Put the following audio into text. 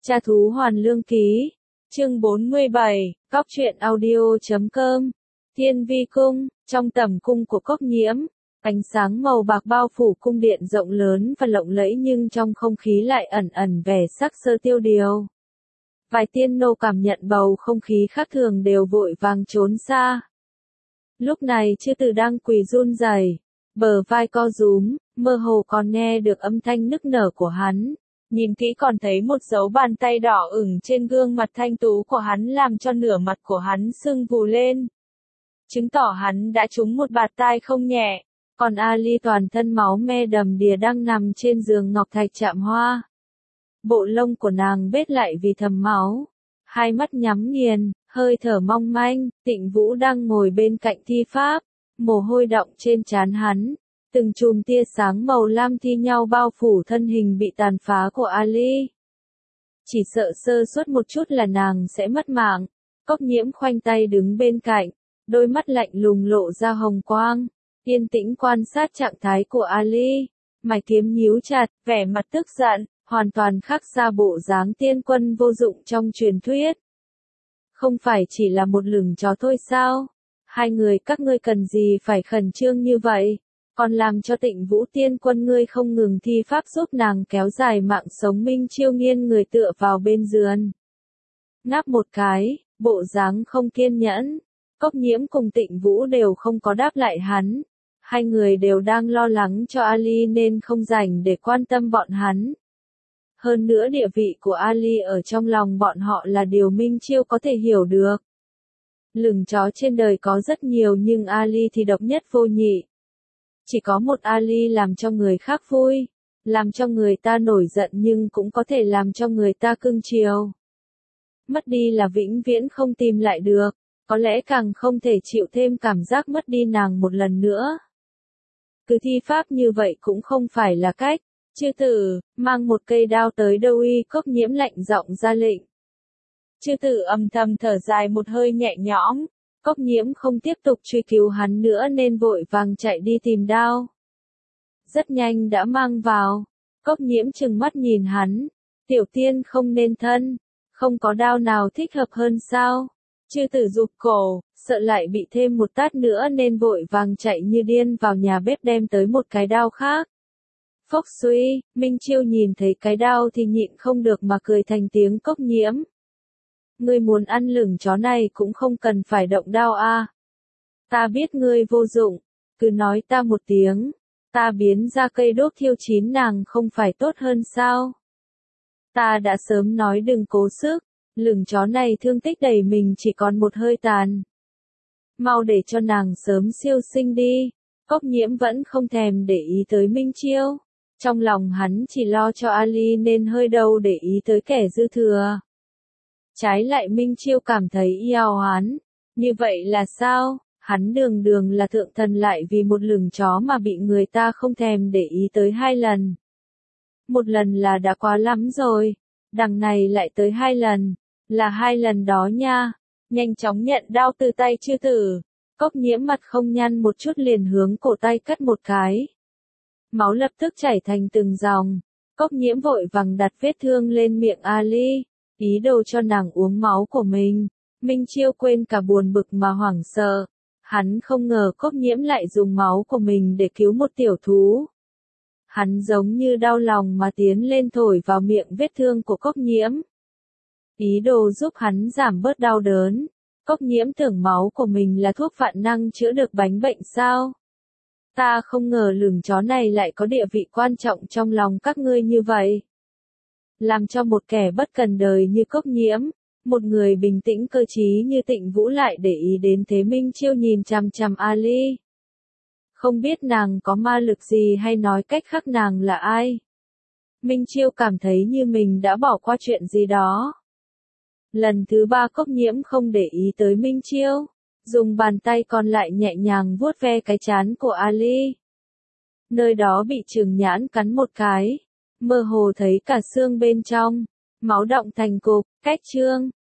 Tra thú hoàn lương ký. Chương 47, Cóc truyện audio.com. Thiên vi cung, trong tầm cung của Cốc Nhiễm, ánh sáng màu bạc bao phủ cung điện rộng lớn và lộng lẫy, nhưng trong không khí lại ẩn ẩn vẻ sắc sơ tiêu điều. Vài tiên nô cảm nhận bầu không khí khác thường đều vội vàng trốn xa. Lúc này Chư Tử đang quỳ run rẩy, bờ vai co rúm, mơ hồ còn nghe được âm thanh nức nở của hắn. Nhìn kỹ còn thấy một dấu bàn tay đỏ ửng trên gương mặt thanh tú của hắn, làm cho nửa mặt của hắn sưng vù lên, chứng tỏ hắn đã trúng một bạt tai không nhẹ. Còn Ali toàn thân máu me đầm đìa đang nằm trên giường ngọc thạch chạm hoa. Bộ lông của nàng bết lại vì thấm máu, hai mắt nhắm nghiền, hơi thở mong manh. Tịnh Vũ đang ngồi bên cạnh thi pháp, mồ hôi đọng trên trán hắn. Từng chùm tia sáng màu lam thi nhau bao phủ thân hình bị tàn phá của Ali. Chỉ sợ sơ suất một chút là nàng sẽ mất mạng. Cốc Nhiễm khoanh tay đứng bên cạnh, đôi mắt lạnh lùng lộ ra hồng quang, yên tĩnh quan sát trạng thái của Ali. Mày kiếm nhíu chặt, vẻ mặt tức giận, hoàn toàn khác xa bộ dáng tiên quân vô dụng trong truyền thuyết. Không phải chỉ là một lửng chó thôi sao? Hai người các ngươi cần gì phải khẩn trương như vậy? Còn làm cho Tịnh Vũ tiên quân ngươi không ngừng thi pháp giúp nàng kéo dài mạng sống. Minh Chiêu nghiêng người tựa vào bên giường, ngáp một cái, bộ dáng không kiên nhẫn. Cốc Nhiễm cùng Tịnh Vũ đều không có đáp lại hắn. Hai người đều đang lo lắng cho Ali nên không rảnh để quan tâm bọn hắn. Hơn nữa địa vị của Ali ở trong lòng bọn họ là điều Minh Chiêu có thể hiểu được. Lửng chó trên đời có rất nhiều nhưng Ali thì độc nhất vô nhị. Chỉ có một Ali làm cho người khác vui, làm cho người ta nổi giận nhưng cũng có thể làm cho người ta cưng chiều. Mất đi là vĩnh viễn không tìm lại được, có lẽ càng không thể chịu thêm cảm giác mất đi nàng một lần nữa. Cứ thi pháp như vậy cũng không phải là cách. Chư Tử, mang một cây đao tới đâu uy. Cốc Nhiễm lạnh giọng ra lệnh. Chư Tử âm thầm thở dài một hơi nhẹ nhõm. Cốc Nhiễm không tiếp tục truy cứu hắn nữa nên vội vàng chạy đi tìm đao. Rất nhanh đã mang vào. Cốc Nhiễm trừng mắt nhìn hắn. Tiểu tiên không nên thân, không có đao nào thích hợp hơn sao? Chư Tử rụt cổ, sợ lại bị thêm một tát nữa nên vội vàng chạy như điên vào nhà bếp đem tới một cái đao khác. Phốc suy, Minh Chiêu nhìn thấy cái đao thì nhịn không được mà cười thành tiếng. Cốc Nhiễm, ngươi muốn ăn lửng chó này cũng không cần phải động đao a. Ta biết ngươi vô dụng, cứ nói ta một tiếng, ta biến ra cây đốt thiêu chín nàng không phải tốt hơn sao? Ta đã sớm nói đừng cố sức, lửng chó này thương tích đầy mình chỉ còn một hơi tàn. Mau để cho nàng sớm siêu sinh đi. Cốc Nhiễm vẫn không thèm để ý tới Minh Chiêu. Trong lòng hắn chỉ lo cho Ali nên hơi đâu để ý tới kẻ dư thừa. Trái lại Minh Chiêu cảm thấy yêu hắn. Như vậy là sao? Hắn đường đường là thượng thần lại vì một lửng chó mà bị người ta không thèm để ý tới hai lần. Một lần là đã quá lắm rồi. Đằng này lại tới hai lần. Là hai lần đó nha. Nhanh chóng nhận đao từ tay Chư Tử. Cốc Nhiễm mặt không nhăn một chút liền hướng cổ tay cắt một cái. Máu lập tức chảy thành từng dòng. Cốc Nhiễm vội vàng đặt vết thương lên miệng Ali, ý đồ cho nàng uống máu của mình. Minh Chiêu quên cả buồn bực mà hoảng sợ. Hắn không ngờ Cốc Nhiễm lại dùng máu của mình để cứu một tiểu thú. Hắn giống như đau lòng mà tiến lên thổi vào miệng vết thương của Cốc Nhiễm, ý đồ giúp hắn giảm bớt đau đớn. Cốc Nhiễm tưởng máu của mình là thuốc vạn năng chữa được bánh bệnh sao? Ta không ngờ lửng chó này lại có địa vị quan trọng trong lòng các ngươi như vậy. Làm cho một kẻ bất cần đời như Cốc Nhiễm, một người bình tĩnh cơ trí như Tịnh Vũ lại để ý đến thế. Minh Chiêu nhìn chằm chằm Ali. Không biết nàng có ma lực gì hay nói cách khác nàng là ai? Minh Chiêu cảm thấy như mình đã bỏ qua chuyện gì đó. Lần thứ ba Cốc Nhiễm không để ý tới Minh Chiêu, dùng bàn tay còn lại nhẹ nhàng vuốt ve cái trán của Ali. Nơi đó bị Trừng Nhãn cắn một cái, mơ hồ thấy cả xương bên trong, máu đọng thành cục. Cách chương